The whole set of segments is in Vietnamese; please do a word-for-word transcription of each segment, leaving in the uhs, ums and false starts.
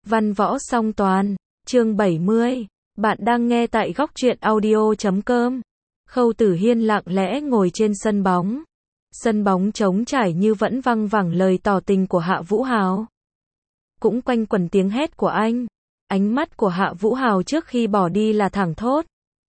Văn võ song toàn, chương bảy mươi. Bạn đang nghe tại góc truyện audio chấm com. Khâu Tử Hiên lặng lẽ ngồi trên sân bóng. Sân bóng trống trải như vẫn văng vẳng lời tỏ tình của Hạ Vũ Hào. Cũng quanh quẩn tiếng hét của anh. Ánh mắt của Hạ Vũ Hào trước khi bỏ đi là thẳng thốt.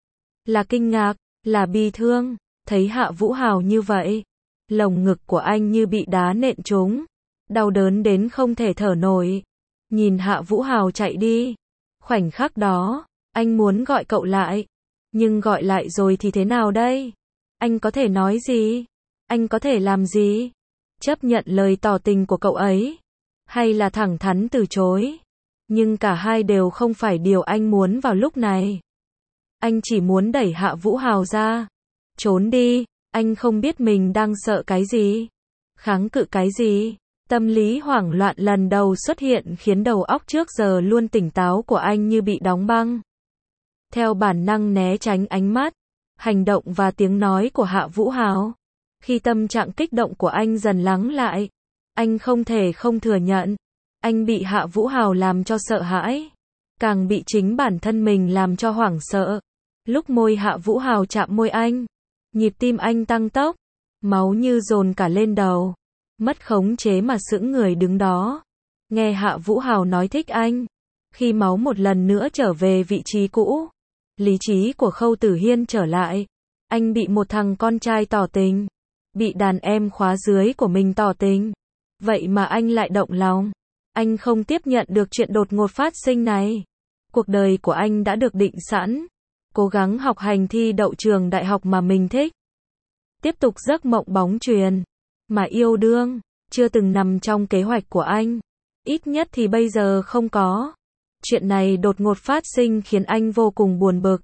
Là kinh ngạc, là bi thương. Thấy Hạ Vũ Hào như vậy, lồng ngực của anh như bị đá nện trúng. Đau đớn đến không thể thở nổi. Nhìn Hạ Vũ Hào chạy đi. Khoảnh khắc đó, anh muốn gọi cậu lại. Nhưng gọi lại rồi thì thế nào đây? Anh có thể nói gì? Anh có thể làm gì? Chấp nhận lời tỏ tình của cậu ấy? Hay là thẳng thắn từ chối? Nhưng cả hai đều không phải điều anh muốn vào lúc này. Anh chỉ muốn đẩy Hạ Vũ Hào ra. Trốn đi, anh không biết mình đang sợ cái gì. Kháng cự cái gì. Tâm lý hoảng loạn lần đầu xuất hiện khiến đầu óc trước giờ luôn tỉnh táo của anh như bị đóng băng. Theo bản năng né tránh ánh mắt, hành động và tiếng nói của Hạ Vũ Hào. Khi tâm trạng kích động của anh dần lắng lại, anh không thể không thừa nhận. Anh bị Hạ Vũ Hào làm cho sợ hãi. Càng bị chính bản thân mình làm cho hoảng sợ. Lúc môi Hạ Vũ Hào chạm môi anh, nhịp tim anh tăng tốc, máu như dồn cả lên đầu. Mất khống chế mà sững người đứng đó. Nghe Hạ Vũ Hào nói thích anh. Khi máu một lần nữa trở về vị trí cũ. Lý trí của Khâu Tử Hiên trở lại. Anh bị một thằng con trai tỏ tình. Bị đàn em khóa dưới của mình tỏ tình. Vậy mà anh lại động lòng. Anh không tiếp nhận được chuyện đột ngột phát sinh này. Cuộc đời của anh đã được định sẵn. Cố gắng học hành thi đậu trường đại học mà mình thích. Tiếp tục giấc mộng bóng chuyền. Mà yêu đương, chưa từng nằm trong kế hoạch của anh. Ít nhất thì bây giờ không có. Chuyện này đột ngột phát sinh khiến anh vô cùng buồn bực.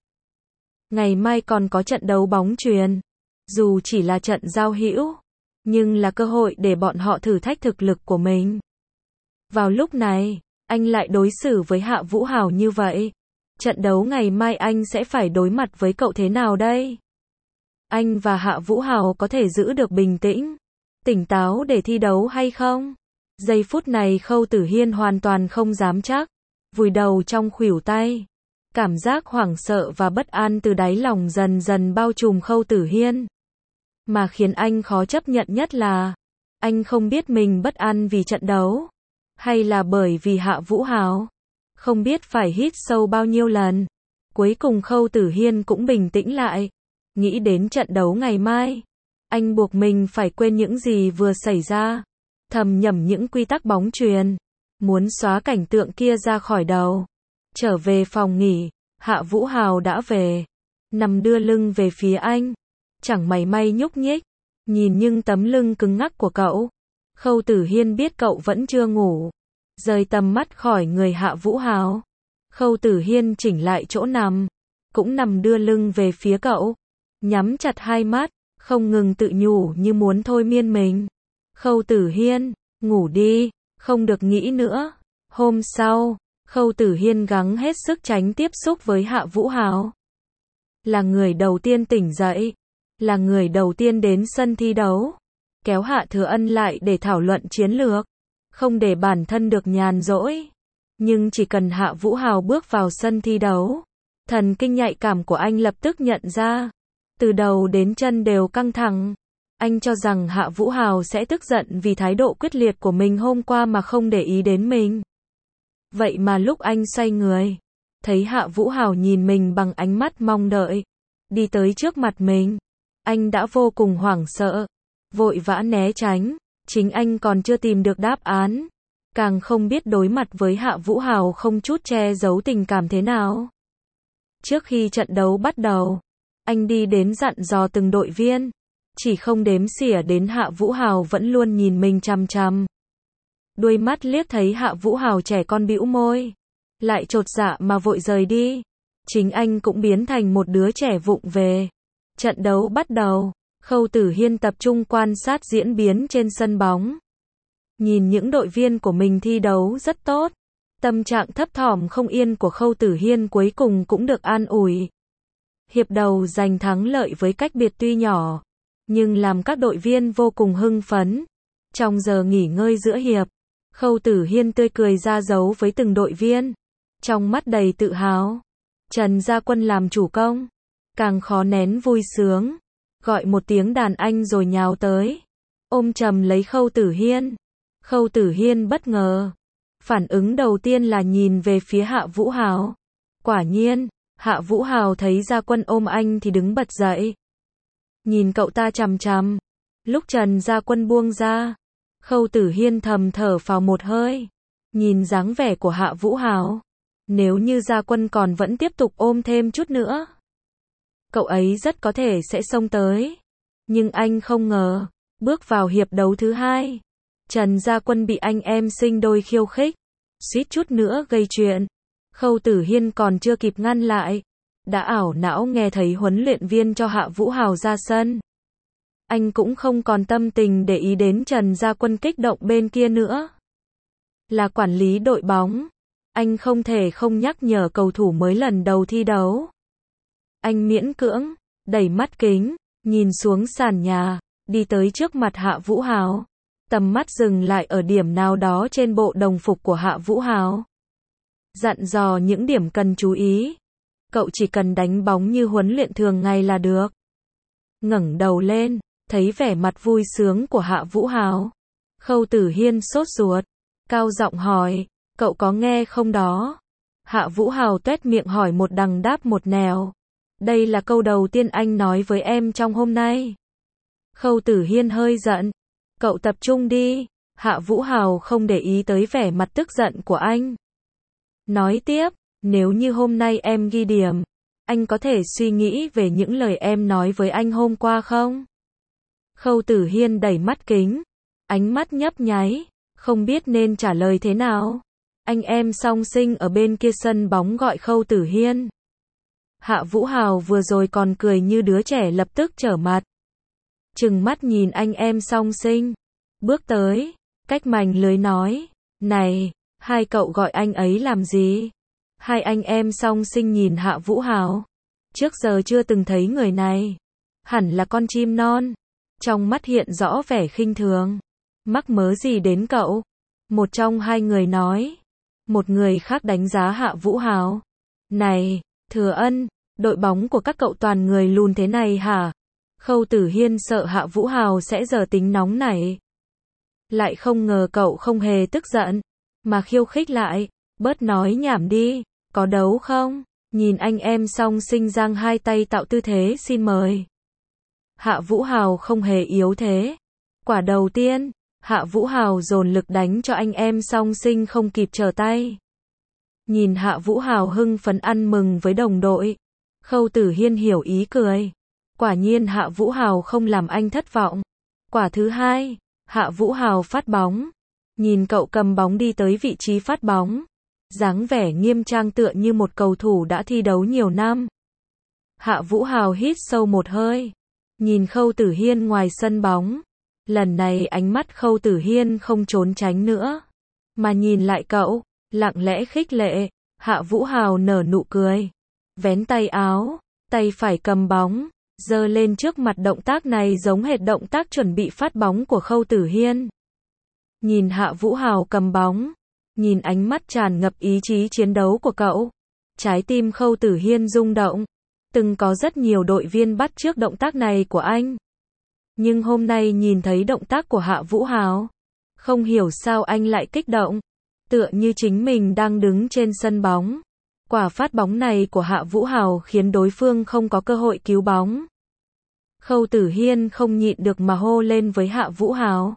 Ngày mai còn có trận đấu bóng chuyền. Dù chỉ là trận giao hữu, nhưng là cơ hội để bọn họ thử thách thực lực của mình. Vào lúc này, anh lại đối xử với Hạ Vũ Hào như vậy. Trận đấu ngày mai anh sẽ phải đối mặt với cậu thế nào đây? Anh và Hạ Vũ Hào có thể giữ được bình tĩnh, tỉnh táo để thi đấu hay không? Giây phút này Khâu Tử Hiên hoàn toàn không dám chắc. Vùi đầu trong khuỷu tay. Cảm giác hoảng sợ và bất an từ đáy lòng dần dần bao trùm Khâu Tử Hiên. Mà khiến anh khó chấp nhận nhất là, anh không biết mình bất an vì trận đấu, hay là bởi vì Hạ Vũ Hào. Không biết phải hít sâu bao nhiêu lần. Cuối cùng Khâu Tử Hiên cũng bình tĩnh lại. Nghĩ đến trận đấu ngày mai. Anh buộc mình phải quên những gì vừa xảy ra. Thầm nhẩm những quy tắc bóng chuyền. Muốn xóa cảnh tượng kia ra khỏi đầu. Trở về phòng nghỉ, Hạ Vũ Hào đã về. Nằm đưa lưng về phía anh. Chẳng mảy may nhúc nhích. Nhìn nhưng tấm lưng cứng ngắc của cậu. Khâu Tử Hiên biết cậu vẫn chưa ngủ. Rời tầm mắt khỏi người Hạ Vũ Hào. Khâu Tử Hiên chỉnh lại chỗ nằm. Cũng nằm đưa lưng về phía cậu. Nhắm chặt hai mắt. Không ngừng tự nhủ như muốn thôi miên mình. Khâu Tử Hiên, ngủ đi, không được nghĩ nữa. Hôm sau, Khâu Tử Hiên gắng hết sức tránh tiếp xúc với Hạ Vũ Hào. Là người đầu tiên tỉnh dậy. Là người đầu tiên đến sân thi đấu. Kéo Hạ Thừa Ân lại để thảo luận chiến lược. Không để bản thân được nhàn rỗi. Nhưng chỉ cần Hạ Vũ Hào bước vào sân thi đấu. Thần kinh nhạy cảm của anh lập tức nhận ra. Từ đầu đến chân đều căng thẳng. Anh cho rằng Hạ Vũ Hào sẽ tức giận vì thái độ quyết liệt của mình hôm qua mà không để ý đến mình. Vậy mà lúc anh xoay người, thấy Hạ Vũ Hào nhìn mình bằng ánh mắt mong đợi, đi tới trước mặt mình, anh đã vô cùng hoảng sợ, vội vã né tránh. Chính anh còn chưa tìm được đáp án, càng không biết đối mặt với Hạ Vũ Hào không chút che giấu tình cảm thế nào. Trước khi trận đấu bắt đầu, anh đi đến dặn dò từng đội viên, chỉ không đếm xỉa đến Hạ Vũ Hào vẫn luôn nhìn mình chằm chằm. Đuôi mắt liếc thấy Hạ Vũ Hào trẻ con bĩu môi, lại chột dạ mà vội rời đi. Chính anh cũng biến thành một đứa trẻ vụng về. Trận đấu bắt đầu, Khâu Tử Hiên tập trung quan sát diễn biến trên sân bóng. Nhìn những đội viên của mình thi đấu rất tốt, tâm trạng thấp thỏm không yên của Khâu Tử Hiên cuối cùng cũng được an ủi. Hiệp đầu giành thắng lợi với cách biệt tuy nhỏ, nhưng làm các đội viên vô cùng hưng phấn. Trong giờ nghỉ ngơi giữa hiệp, Khâu Tử Hiên tươi cười ra dấu với từng đội viên, trong mắt đầy tự hào. Trần Gia Quân làm chủ công, càng khó nén vui sướng, gọi một tiếng đàn anh rồi nhào tới, ôm chầm lấy Khâu Tử Hiên. Khâu Tử Hiên bất ngờ, phản ứng đầu tiên là nhìn về phía Hạ Vũ Hào. Quả nhiên, Hạ Vũ Hào thấy Gia Quân ôm anh thì đứng bật dậy, nhìn cậu ta chằm chằm. Lúc Trần Gia Quân buông ra, Khâu Tử Hiên thầm thở phào một hơi, nhìn dáng vẻ của Hạ Vũ Hào, nếu như Gia Quân còn vẫn tiếp tục ôm thêm chút nữa, cậu ấy rất có thể sẽ xông tới. Nhưng anh không ngờ, bước vào hiệp đấu thứ hai, Trần Gia Quân bị anh em sinh đôi khiêu khích, suýt chút nữa gây chuyện. Khâu Tử Hiên còn chưa kịp ngăn lại, đã ảo não nghe thấy huấn luyện viên cho Hạ Vũ Hào ra sân. Anh cũng không còn tâm tình để ý đến Trần Gia Quân kích động bên kia nữa. Là quản lý đội bóng, anh không thể không nhắc nhở cầu thủ mới lần đầu thi đấu. Anh miễn cưỡng, đẩy mắt kính, nhìn xuống sàn nhà, đi tới trước mặt Hạ Vũ Hào. Tầm mắt dừng lại ở điểm nào đó trên bộ đồng phục của Hạ Vũ Hào. Dặn dò những điểm cần chú ý. Cậu chỉ cần đánh bóng như huấn luyện thường ngày là được. Ngẩng đầu lên, thấy vẻ mặt vui sướng của Hạ Vũ Hào. Khâu Tử Hiên sốt ruột, cao giọng hỏi, cậu có nghe không đó? Hạ Vũ Hào tuét miệng hỏi một đằng đáp một nẻo. Đây là câu đầu tiên anh nói với em trong hôm nay. Khâu Tử Hiên hơi giận. Cậu tập trung đi. Hạ Vũ Hào không để ý tới vẻ mặt tức giận của anh. Nói tiếp, nếu như hôm nay em ghi điểm, anh có thể suy nghĩ về những lời em nói với anh hôm qua không? Khâu Tử Hiên đẩy mắt kính, ánh mắt nhấp nháy, không biết nên trả lời thế nào. Anh em song sinh ở bên kia sân bóng gọi Khâu Tử Hiên. Hạ Vũ Hào vừa rồi còn cười như đứa trẻ lập tức trở mặt. Trừng mắt nhìn anh em song sinh, bước tới, cách mành lưới nói, này, hai cậu gọi anh ấy làm gì? Hai anh em song sinh nhìn Hạ Vũ Hào, trước giờ chưa từng thấy người này, hẳn là con chim non, trong mắt hiện rõ vẻ khinh thường, mắc mớ gì đến cậu? Một trong hai người nói, một người khác đánh giá Hạ Vũ Hào, này, Thừa Ân, đội bóng của các cậu toàn người lùn thế này hả? Khâu Tử Hiên sợ Hạ Vũ Hào sẽ giở tính nóng nảy. Lại không ngờ cậu không hề tức giận, mà khiêu khích lại, bớt nói nhảm đi, có đấu không? Nhìn anh em song sinh giang hai tay tạo tư thế xin mời. Hạ Vũ Hào không hề yếu thế. Quả đầu tiên, Hạ Vũ Hào dồn lực đánh cho anh em song sinh không kịp trở tay. Nhìn Hạ Vũ Hào hưng phấn ăn mừng với đồng đội, Khâu Tử Hiên hiểu ý cười. Quả nhiên Hạ Vũ Hào không làm anh thất vọng. Quả thứ hai, Hạ Vũ Hào phát bóng. Nhìn cậu cầm bóng đi tới vị trí phát bóng, dáng vẻ nghiêm trang tựa như một cầu thủ đã thi đấu nhiều năm. Hạ Vũ Hào hít sâu một hơi, nhìn Khâu Tử Hiên ngoài sân bóng. Lần này ánh mắt Khâu Tử Hiên không trốn tránh nữa, mà nhìn lại cậu, lặng lẽ khích lệ. Hạ Vũ Hào nở nụ cười, vén tay áo, tay phải cầm bóng, giơ lên trước mặt. Động tác này giống hệt động tác chuẩn bị phát bóng của Khâu Tử Hiên. Nhìn Hạ Vũ Hào cầm bóng, nhìn ánh mắt tràn ngập ý chí chiến đấu của cậu, trái tim Khâu Tử Hiên rung động. Từng có rất nhiều đội viên bắt chước động tác này của anh, nhưng hôm nay nhìn thấy động tác của Hạ Vũ Hào, không hiểu sao anh lại kích động, tựa như chính mình đang đứng trên sân bóng. Quả phát bóng này của Hạ Vũ Hào khiến đối phương không có cơ hội cứu bóng. Khâu Tử Hiên không nhịn được mà hô lên với Hạ Vũ Hào.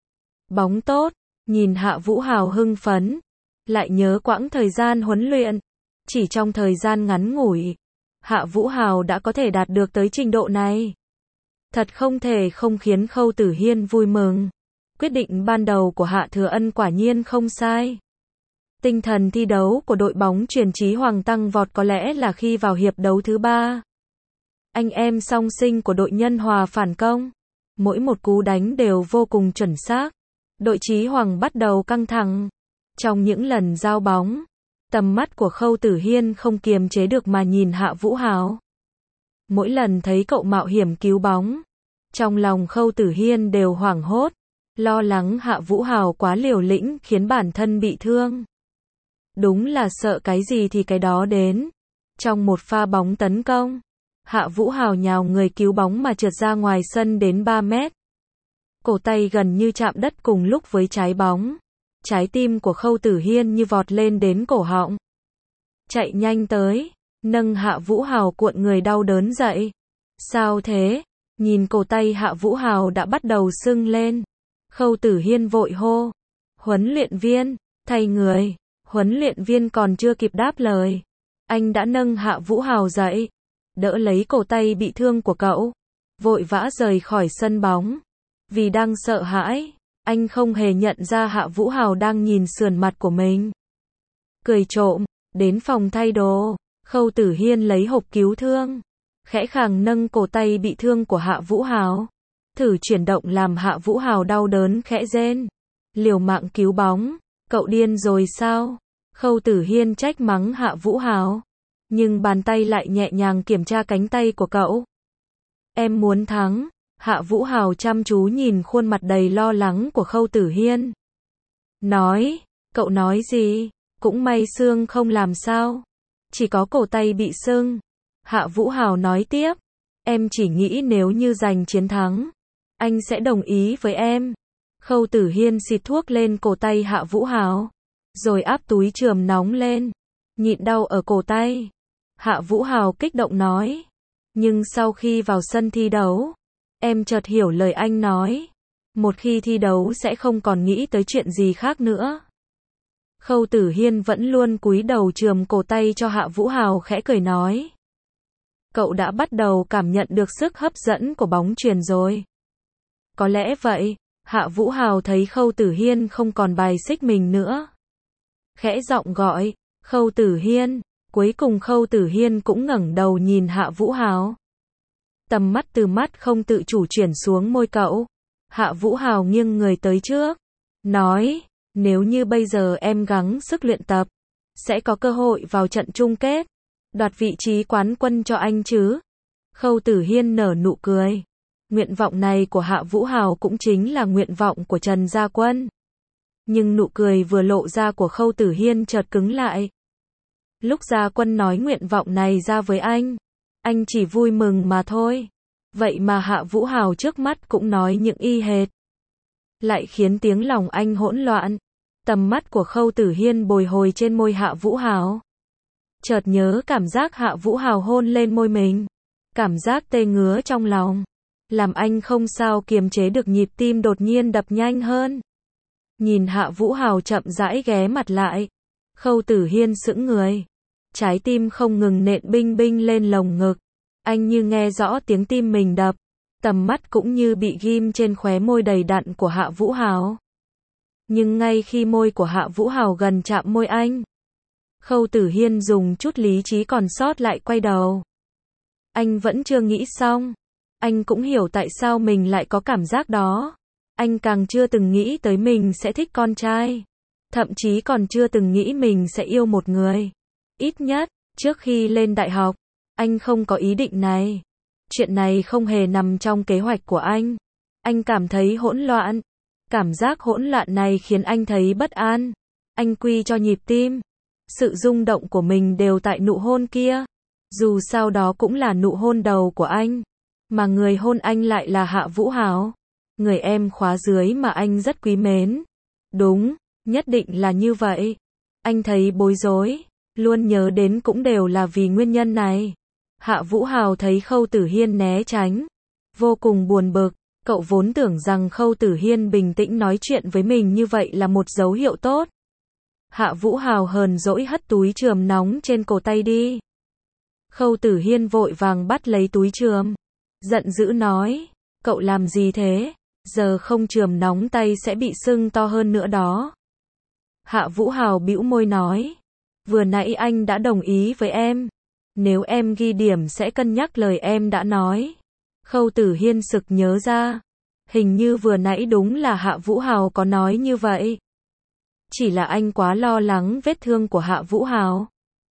Bóng tốt, nhìn Hạ Vũ Hào hưng phấn, lại nhớ quãng thời gian huấn luyện. Chỉ trong thời gian ngắn ngủi, Hạ Vũ Hào đã có thể đạt được tới trình độ này. Thật không thể không khiến Khâu Tử Hiên vui mừng. Quyết định ban đầu của Hạ Thừa Ân quả nhiên không sai. Tinh thần thi đấu của đội bóng Truyền Chí Hoàng tăng vọt có lẽ là khi vào hiệp đấu thứ ba. Anh em song sinh của đội Nhân Hòa phản công. Mỗi một cú đánh đều vô cùng chuẩn xác. Đội Chí Hoàng bắt đầu căng thẳng. Trong những lần giao bóng, tầm mắt của Khâu Tử Hiên không kiềm chế được mà nhìn Hạ Vũ Hào. Mỗi lần thấy cậu mạo hiểm cứu bóng, trong lòng Khâu Tử Hiên đều hoảng hốt. lo lắng Hạ Vũ Hào quá liều lĩnh khiến bản thân bị thương. Đúng là sợ cái gì thì cái đó đến. Trong một pha bóng tấn công, Hạ Vũ Hào nhào người cứu bóng mà trượt ra ngoài sân đến ba mét. Cổ tay gần như chạm đất cùng lúc với trái bóng. Trái tim của Khâu Tử Hiên như vọt lên đến cổ họng. Chạy nhanh tới, nâng Hạ Vũ Hào cuộn người đau đớn dậy. Sao thế? Nhìn cổ tay Hạ Vũ Hào đã bắt đầu sưng lên. Khâu Tử Hiên vội hô. Huấn luyện viên, thay người. Huấn luyện viên còn chưa kịp đáp lời. Anh đã nâng Hạ Vũ Hào dậy. Đỡ lấy cổ tay bị thương của cậu. Vội vã rời khỏi sân bóng. Vì đang sợ hãi, anh không hề nhận ra Hạ Vũ Hào đang nhìn sườn mặt của mình. Cười trộm, đến phòng thay đồ, Khâu Tử Hiên lấy hộp cứu thương. Khẽ khàng nâng cổ tay bị thương của Hạ Vũ Hào. Thử chuyển động làm Hạ Vũ Hào đau đớn khẽ rên. Liều mạng cứu bóng, cậu điên rồi sao? Khâu Tử Hiên trách mắng Hạ Vũ Hào. Nhưng bàn tay lại nhẹ nhàng kiểm tra cánh tay của cậu. Em muốn thắng. Hạ Vũ Hào chăm chú nhìn khuôn mặt đầy lo lắng của Khâu Tử Hiên. Nói, cậu nói gì? Cũng may xương không làm sao. Chỉ có cổ tay bị sưng. Hạ Vũ Hào nói tiếp. Em chỉ nghĩ nếu như giành chiến thắng, anh sẽ đồng ý với em. Khâu Tử Hiên xịt thuốc lên cổ tay Hạ Vũ Hào. Rồi áp túi chườm nóng lên. Nhịn đau ở cổ tay. Hạ Vũ Hào kích động nói. Nhưng sau khi vào sân thi đấu, em chợt hiểu lời anh nói. Một khi thi đấu sẽ không còn nghĩ tới chuyện gì khác nữa. Khâu Tử Hiên vẫn luôn cúi đầu chườm cổ tay cho Hạ Vũ Hào khẽ cười nói. Cậu đã bắt đầu cảm nhận được sức hấp dẫn của bóng chuyền rồi. Có lẽ vậy, Hạ Vũ Hào thấy Khâu Tử Hiên không còn bài xích mình nữa. Khẽ giọng gọi, Khâu Tử Hiên. Cuối cùng Khâu Tử Hiên cũng ngẩng đầu nhìn Hạ Vũ Hào. Tầm mắt từ mắt không tự chủ chuyển xuống môi cậu. Hạ Vũ Hào nghiêng người tới trước. Nói, nếu như bây giờ em gắng sức luyện tập, sẽ có cơ hội vào trận chung kết. Đoạt vị trí quán quân cho anh chứ. Khâu Tử Hiên nở nụ cười. Nguyện vọng này của Hạ Vũ Hào cũng chính là nguyện vọng của Trần Gia Quân. Nhưng nụ cười vừa lộ ra của Khâu Tử Hiên chợt cứng lại. Lúc Gia Quân nói nguyện vọng này ra với anh, anh chỉ vui mừng mà thôi. Vậy mà Hạ Vũ Hào trước mắt cũng nói những y hệt. Lại khiến tiếng lòng anh hỗn loạn. Tầm mắt của Khâu Tử Hiên bồi hồi trên môi Hạ Vũ Hào. Chợt nhớ cảm giác Hạ Vũ Hào hôn lên môi mình. Cảm giác tê ngứa trong lòng. Làm anh không sao kiềm chế được nhịp tim đột nhiên đập nhanh hơn. Nhìn Hạ Vũ Hào chậm rãi ghé mặt lại. Khâu Tử Hiên sững người. Trái tim không ngừng nện binh binh lên lồng ngực. Anh như nghe rõ tiếng tim mình đập. Tầm mắt cũng như bị ghim trên khóe môi đầy đặn của Hạ Vũ Hào. Nhưng ngay khi môi của Hạ Vũ Hào gần chạm môi anh, Khâu Tử Hiên dùng chút lý trí còn sót lại quay đầu. Anh vẫn chưa nghĩ xong. Anh cũng hiểu tại sao mình lại có cảm giác đó. Anh càng chưa từng nghĩ tới mình sẽ thích con trai. Thậm chí còn chưa từng nghĩ mình sẽ yêu một người. Ít nhất, trước khi lên đại học, anh không có ý định này. Chuyện này không hề nằm trong kế hoạch của anh. Anh cảm thấy hỗn loạn. Cảm giác hỗn loạn này khiến anh thấy bất an. Anh quy cho nhịp tim. Sự rung động của mình đều tại nụ hôn kia. Dù sao đó cũng là nụ hôn đầu của anh. Mà người hôn anh lại là Hạ Vũ Hào. Người em khóa dưới mà anh rất quý mến. Đúng, nhất định là như vậy. Anh thấy bối rối. Luôn nhớ đến cũng đều là vì nguyên nhân này. Hạ Vũ Hào thấy Khâu Tử Hiên né tránh. Vô cùng buồn bực. Cậu vốn tưởng rằng Khâu Tử Hiên bình tĩnh nói chuyện với mình như vậy là một dấu hiệu tốt. Hạ Vũ Hào hờn dỗi hất túi chườm nóng trên cổ tay đi. Khâu Tử Hiên vội vàng bắt lấy túi chườm. Giận dữ nói, cậu làm gì thế? Giờ không chườm nóng tay sẽ bị sưng to hơn nữa đó. Hạ Vũ Hào bĩu môi nói, vừa nãy anh đã đồng ý với em. Nếu em ghi điểm sẽ cân nhắc lời em đã nói. Khâu Tử Hiên sực nhớ ra. Hình như vừa nãy đúng là Hạ Vũ Hào có nói như vậy. Chỉ là anh quá lo lắng vết thương của Hạ Vũ Hào,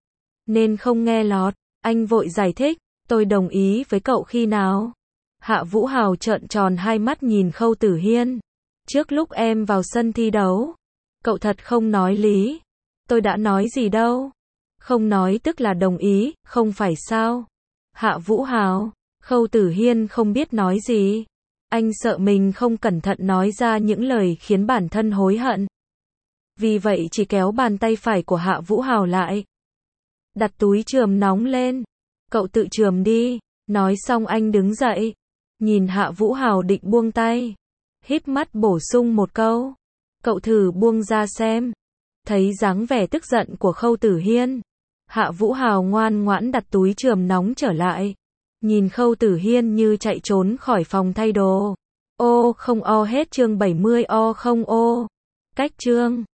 nên không nghe lọt. Anh vội giải thích, tôi đồng ý với cậu khi nào? Hạ Vũ Hào trợn tròn hai mắt nhìn Khâu Tử Hiên. Trước lúc em vào sân thi đấu, cậu thật không nói lý. Tôi đã nói gì đâu. Không nói tức là đồng ý, không phải sao? Hạ Vũ Hào, Khâu Tử Hiên không biết nói gì. Anh sợ mình không cẩn thận nói ra những lời khiến bản thân hối hận. Vì vậy chỉ kéo bàn tay phải của Hạ Vũ Hào lại. Đặt túi chườm nóng lên. Cậu tự chườm đi. Nói xong anh đứng dậy. Nhìn Hạ Vũ Hào định buông tay. Híp mắt bổ sung một câu. Cậu thử buông ra xem. Thấy dáng vẻ tức giận của Khâu Tử Hiên. Hạ Vũ Hào ngoan ngoãn đặt túi chườm nóng trở lại. Nhìn Khâu Tử Hiên như chạy trốn khỏi phòng thay đồ. Ô không o hết chương bảy mươi o không ô. Cách chương